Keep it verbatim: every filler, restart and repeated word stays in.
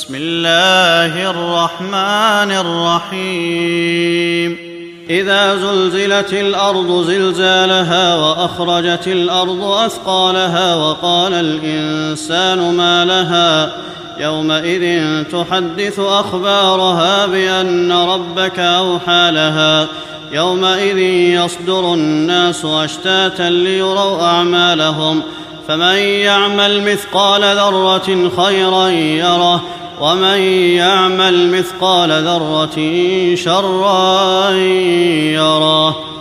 بسم الله الرحمن الرحيم إذا زلزلت الأرض زلزالها وأخرجت الأرض أثقالها وقال الإنسان ما لها يومئذ تحدث أخبارها بأن ربك أوحى لها يومئذ يصدر الناس أشتاتا ليروا أعمالهم فمن يعمل مثقال ذرة خيرا يره ومن يعمل مثقال ذرة شرا يره.